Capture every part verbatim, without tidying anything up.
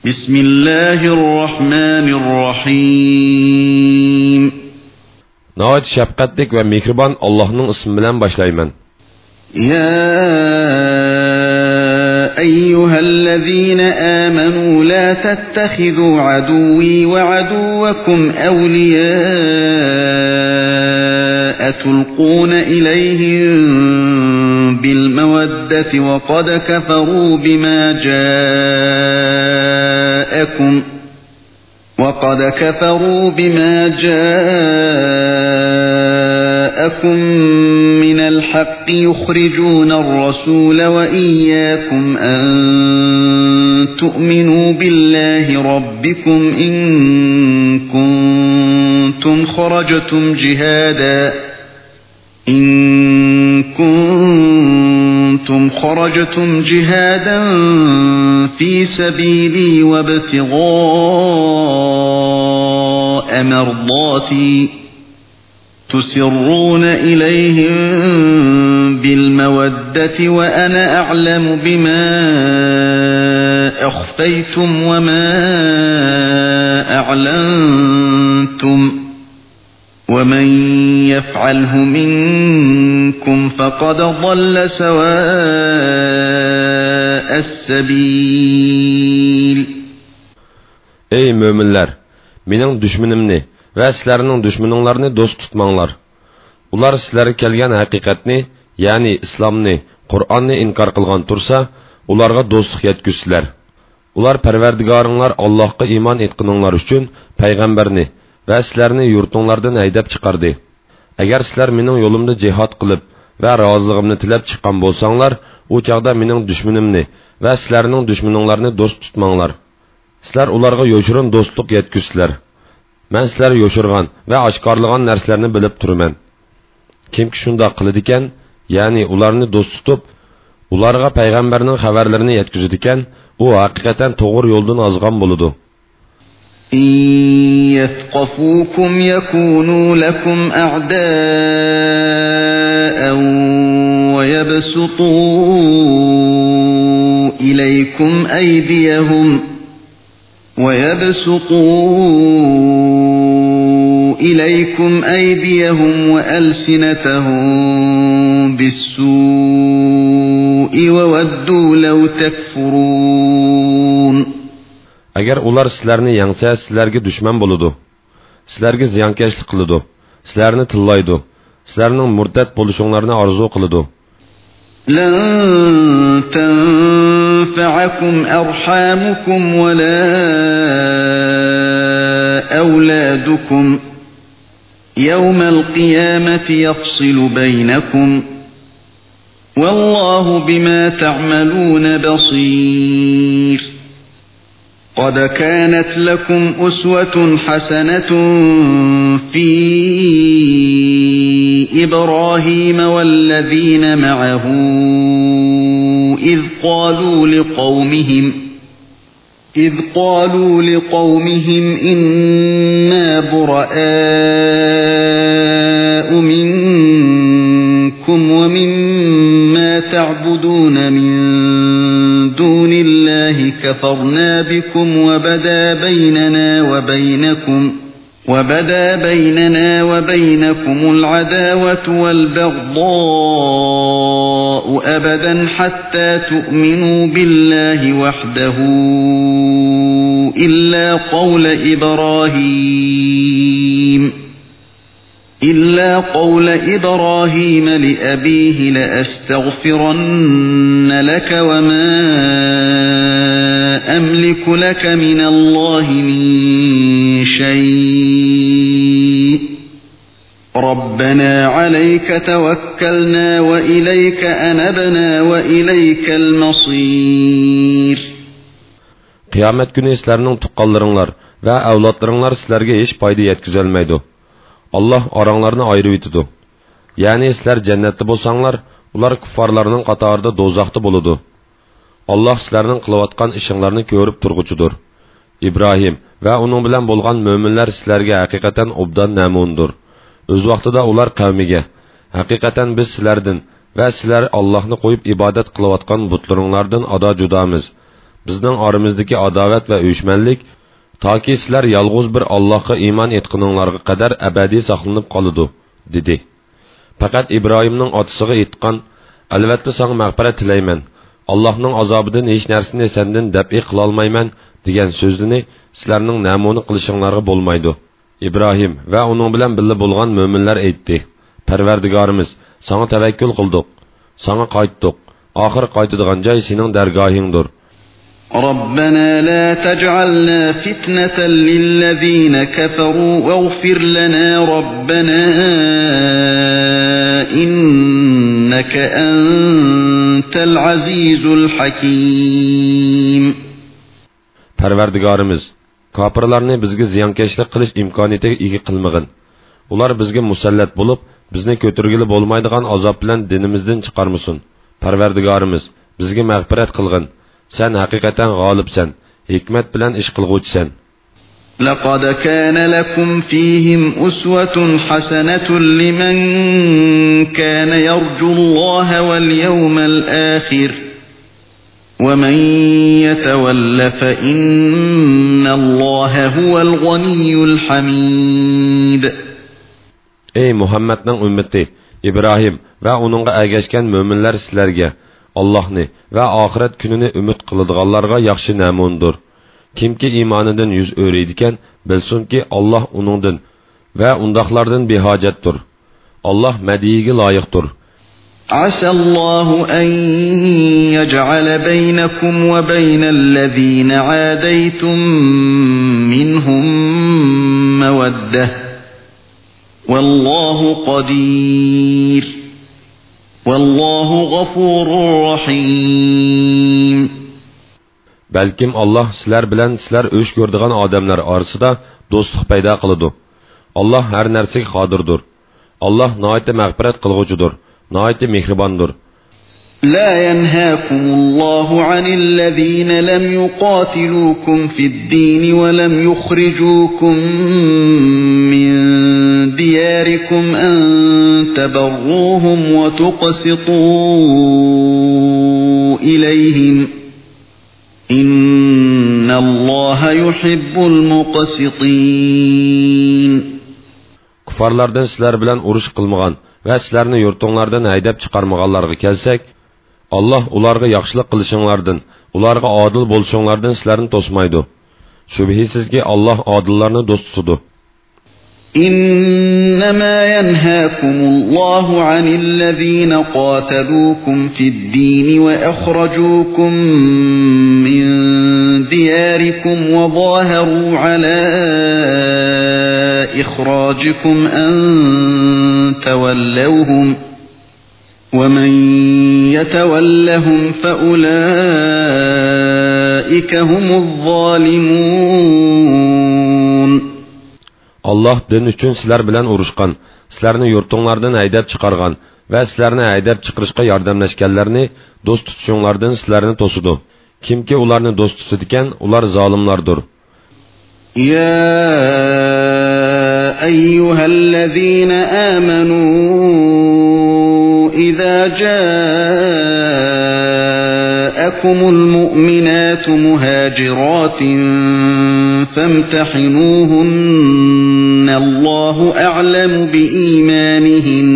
Bismillahirrahmanirrahim. Nəhayət şəfqətlik və mehriban Allah'ın ismi bilan başlayman. Ya eyyuhellezine amenu la tettehizu aduvi ve aduvakum evliya'a tulquna ileyhim bil meveddeti ve kad keferu bima ca'akum وَقَدْ كَفَرُوا بِمَا جَاءَكُمْ مِنَ الْحَقِّ يُخْرِجُونَ الرَّسُولَ وَإِيَّاكُمْ أَن تُؤْمِنُوا بِاللَّهِ رَبِّكُمْ إِن كُنتُمْ خَرَجْتُمْ جِهَادًا إِن كُنتُمْ خَرَجْتُمْ جِهَادًا في سبيلي وابتغاء مرضاتي تسرون إليهم بالمودة وأنا أعلم بما أخفيتم وما أعلنتم ومن يفعله منكم فقد ضل سواء السبيل. Ey müminler! Mening düşmanimni ve sizlerinin düşmanlarını dost tutmanglar. Ular sizlere kelgen haqiqatni, yani İslamni, Kur'an'ni inkar qilgan tursa, ularga dostluk yetkizsizler. Ular Parvardigoringlar Allohga iman etqininglar uchun payg'ambarni ve sizlerni yurtinglardan haydab chiqardi. Agar sizler mening yo'limda jihad qilib ve roziligimni tilab chiqqan bo'lsanglar, u chaqda mening düşmanimni ve sizlerning düşmaninglarni dost tutmanglar. Sizler ularga yo'shirin dostluk yetkizsizler. Men sizler yo'shirgan ve oshkorlagan narsalarni bilib turman. Kimki shunday qiladi ekan, ya'ni ularni dost tutib, ularga payg'ambarning xabarlarini yetkazadi ekan, u haqiqatan to'g'ri yo'ldan ozgan bo'ladi. إن يثقفوكم يكونوا لكم أعداء ويبسطوا إليكم أيديهم ويبسطوا إليكم أيديهم وألسنتهم بالسوء وودوا لو تكفرون. Agar ular sizlarni yangsa, sizlarga dushman bo'ladi. Sizlarga ziyonkashlik qiladi. Sizlarni tillaydi. Sizlarning murtad bo'lishinglarni orzu qiladi. Lan tanfa'akum arhamukum wa la awladukum yawmal qiyamati yafsilu baynakum wallahu bima ta'maluna basir. قد كانت لكم أسوة حسنة في إبراهيم والذين معه إذ قالوا لقومهم إذ قالوا لقومهم إنا براء منكم ومما تعبدون من دون الله كفرنا بكم وبدا بيننا وبينكم وبدا بيننا وبينكم العداوة والبغضاء أبدا حتى تؤمنوا بالله وحده إلا قول إبراهيم إلا قول إبراهيم لأبيه لأستغفرن لك وما أملك لك من الله من شيء ربنا عليك توكلنا وإليك أنبنا وإليك المصير. Kıyamet günü sizlerinin tuqqanlarınlar ve avlatlarınlar sizlerge hiç payda yetkizilmeydi. Allah aranlarını ayrı bitidu. Yani sizler cennette bolsanglar, ular kuffarlarının qatarida dozaqda boludu. Allah sizlerinin qılıvatqan işinlarını görüp turgucudur. İbrahim ve onun bilen bolgan müminler sizlerge hakikaten obdan namundur. Öz vaqtida ular qavmiga, hakikaten biz sizlerden ve sizler Allah'ını koyup ibadet qılıvatqan butlarınlardan ada judamiz. bizning oramizdagi adovat va uyushmanlik toki sizlar yolg'iz bir Allohga iymon etganinglarga qadar abadiy saqlanib qoladi, dedi. Faqat Ibrohimning otasiga aytgan, albatta senga mag'firat tilayman. Allohning azobidan hech narsani sendan dab'i qila olmayman degan so'zini sizlarning namuna qilishinglarga bo'lmaydi. İbrahim va uning bilan birga bo'lgan mo'minlar aytdi: Parvardigorimiz, senga tavakkul qildik, senga qaytdik. Oxir qaytadigan joy sening dargohingdir. ربنا لا تجعلنا فتنة للذين كفروا واغفر لنا ربنا إنك أنت العزيز الحكيم. Parvardigorimiz, kafirlarni bizga ziyonkashlik qilish imkoniyatiga ega qilmag'in. Ular bizga musallat bo'lib, bizni ko'targili bo'lmaydigan azob bilan dinimizdan chiqarmasin. Parvardigorimiz, bizga mag'firat qilgin. Sen haqiqatan g'olibsan, hikmat bilan ish qilguvchisan. لقد كان لكم فيهم أسوة حسنة لمن كان يرجو الله واليوم الآخر ومن يتول فإن الله هو الغني الحميد. Ey Muhammadning ummati, İbrahim va uningga ergashgan mo'minlar sizlarga Allohni va oxirat kunini umid qiladiganlarga yaxshi namundir. Kimki iymonidan yuz o'raydigan, bilsinki Alloh uningdan va undaqlardan behojatdir. Alloh madiyiga loyiqdir. عسى الله أن يجعل بينكم وبين الذين عاديتم منهم مودة والله قدير والله غفور رحيم. Balkim Allah sizlar bilan sizlar o'sh ko'rdigan odamlar orasida do'stlik paydo qiladi. Allah har narsaga qodirdir. Allah nihoyat mag'firat qilguvchidir, nihoyat mehribondir. لا ينهاكم الله عن الذين لم يقاتلوكم في الدين ولم يخرجوكم من دياركم أن تبروهم وتقسطوا إليهم إن الله يحب المقسطين. Kufarlardan sizlar bilan urush qilmagan va sizlarni yurtinglardan haydab chiqarmaganlarga kelsak, Allah ularga yaxshilik qilishinglardan, ularga adil bo'lishinglardan sizlarni to'smaydi. Shubhisizki Allah adillarni do'st tutadi. إنما ينهاكم الله عن الذين قاتلوكم في الدين وأخرجوكم من دياركم وظاهروا على إخراجكم أن تولوهم ومن يتولهم فأولئك هم الظالمون. Allah din uchun sizlar bilan urushgan, sizlarni yurtinglardan haydab chiqargan va sizlarni haydab chiqarishga yordamlashganlarni do'st tutishinglardan sizlarni to'sidi. Kimki ularni do'st tutadigan, ular zolimlardir. Ya ayyuhallazina amanu idza ja'akumul mu'minatu muhajiratin famtahinuhunna Allahu a'lamu biimanihin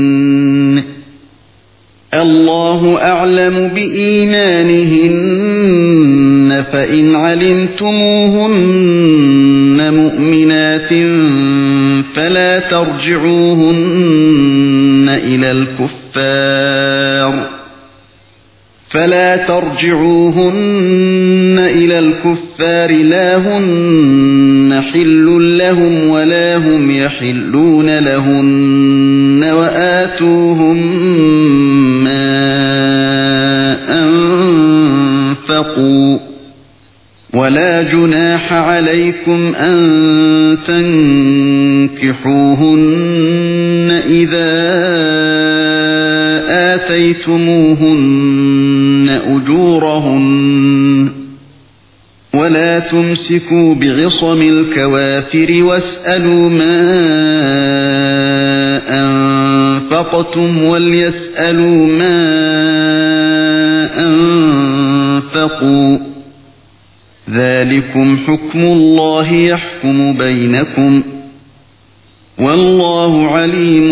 Allahu a'lamu biimanihin fa in 'alimtumuhunna mu'minatin fala tarji'uhunna ila al-kuffar فلا ترجعوهن إلى الكفار لا هن حل لهم ولا هم يحلون لهن وآتوهم ما أنفقوا ولا جناح عليكم أن تنكحوهن إذا آتيتموهن أجورهن ولا تمسكوا بعصم الكوافر واسألوا ما أنفقتم وليسألوا ما أنفقوا ذلكم حكم الله يحكم بينكم والله عليم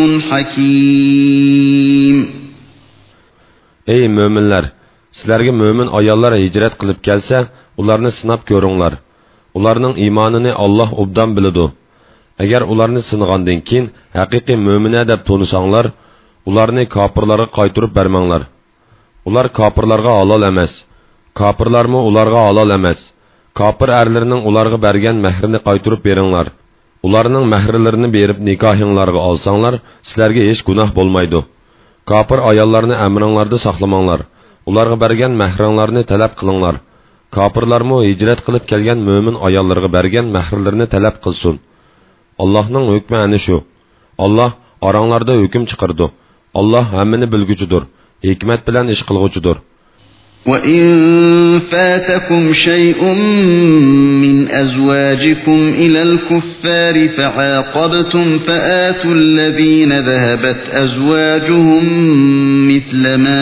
حكيم. Ey müminler! Sizlerge mümin ayallar hicret kılıp gelse, ularını sınap görünler. Ularının imanını Allah obdan bilidu. Eğer ularını sınıgandan keyin haqiqiy mümine deb tonusanlar, ularını kapırlara qaytırıp bermanglar. Ular kapırlarga halal emas. Kapırlarmı ularga halal emas. Kapır erlerinin ularga bergen mehrini qaytırıp beringlar. Ularning mehrilerini berip nikahinglarga alsanglar, sizlarga hech gunoh bo'lmaydi. Kapır ayollarni amringlarda saqlamanglar. Ularga bergen mehringlarni talab qilinglar. Kapırlarmı hicret qilib kelgan mümin ayollarga bergen mehrilerini talab qilsin. Allah'ның hükmü ani şu. Allah aranglarda hüküm çıkardı. Allah hammini bilgucudur. Hikmet bilen iş kılgucudur. وَإِنْ فَاتَكُمْ شَيْءٌ مِّنْ أَزْوَاجِكُمْ إِلَى الْكُفَّارِ فَعَاقَبْتُمْ فَآتُوا الَّذِينَ ذَهَبَتْ أَزْوَاجُهُمْ مِثْلَ مَا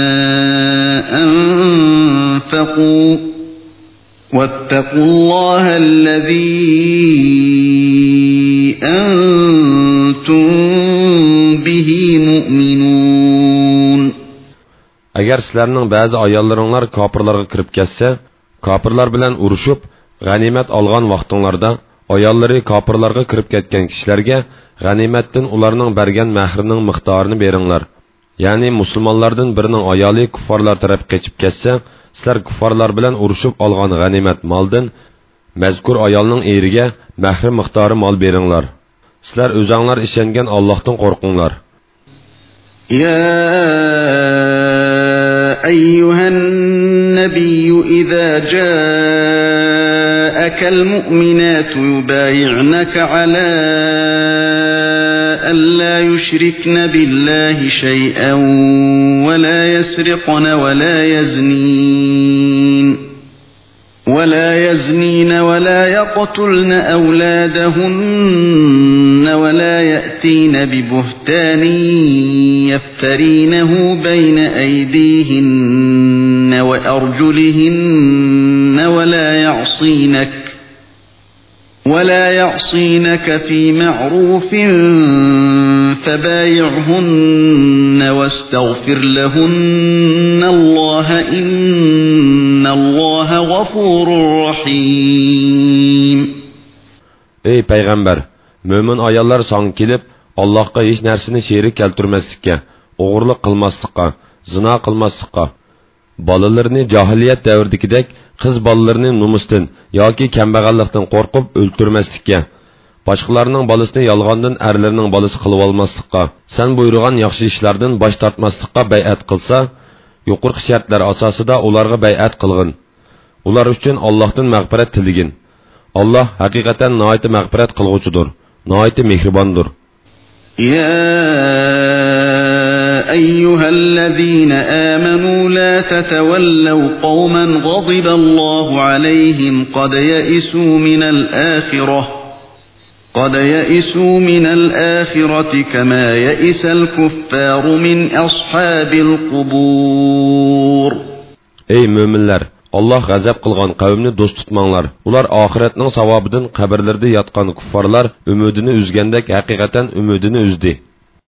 أَنفَقُوا وَاتَّقُوا اللَّهَ الَّذِي أَنْتُمْ بِهِ مُؤْمِنُونَ. Agar sizlarning ba'zi ayollaringlar kofirlarga kirib ketsa, kofirlar bilan urushib, g'animat olgan vaqtinglarda ayollari kofirlarga kirib ketgan kishilarga g'animatdan ularning bergan mahrining miqdorini beringlar. Ya'ni musulmonlardan birining ayoli kuffarlar taraf qochib ketsa, sizlar kuffarlar bilan urushib olgan g'animat moldan mazkur ayolning eriga mahri miqdori mol beringlar. Sizlar o'zinglar ishongan Allohdan qo'rqinglar. Ya أيها النبي إذا جاءك المؤمنات يبايعنك على أن لا يشركن بالله شيئا ولا يسرقن ولا يزنين ولا يزنين ولا يقتلن أولادهن ولا يأتين ببهتان يفترينه بين أيديهن وأرجلهن ولا يعصينك ولا يعصينك في معروف فبايعهن واستغفر لهن الله إن الله غفور رحيم. Ey Peygamber! Mümin ayollar sana kelib, Allah'a hiç narsani şerik keltirmaslikka, o'g'irlik qilmaslikka, zina qilmaslikka, bolalarni jahiliyat davridagidek qiz bolalarini numusdan yoki kambag'allikdan qo'rqib o'ltirmaslikka, boshqalarning bolasini yolg'ondan erlarning bolasi qilib olmaslikka, sen buyurgan yaxshi ishlardan bosh tortmaslikka bay'at qilsa, yuqorqi shartlar asosida ularga bay'at qilgin. Ular uchun Allohdan mag'firat tiligin. Allah haqiqatan nihoyat mag'firat qilguvchidir, nihoyat mehribondir. يا أيها الذين آمنوا لا تتولوا قوما غضب الله عليهم قد يئسوا من الآخرة قد يئسوا من الآخرة كما يئس الكفار من أصحاب القبور. Ey müminler! Allah g'azab qilgan qavmni do'st tutmanglar. Ular oxiratning savobidan qabrlarda yotgan kuffarlar umidini uzgandek haqiqatan umidini uzdi.